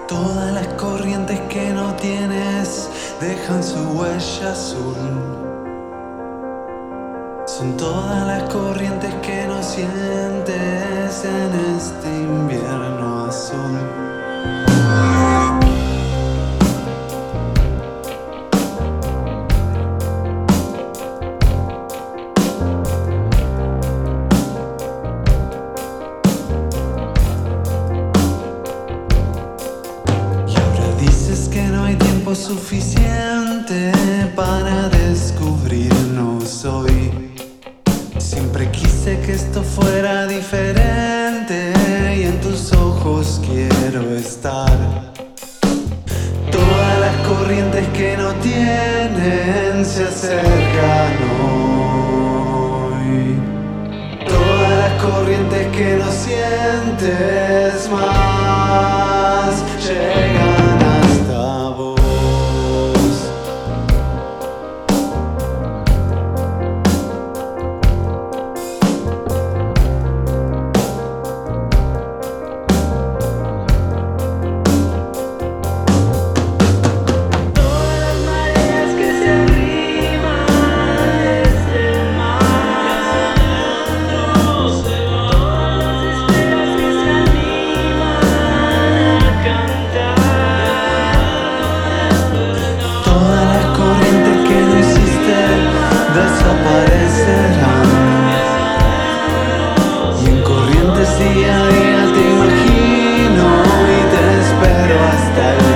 Todas las corrientes que no tienes dejan su huella azul. Son todas las corrientes que no sientes en este invierno azul. Suficiente para descubrirnos hoy. Siempre quise que esto fuera diferente y en tus ojos quiero estar. Todas las corrientes que no tienen se acercan hoy. Todas las corrientes que no sientes más llegan hasta vos. Desaparecerán y en corrientes día a día te imagino y te espero hasta el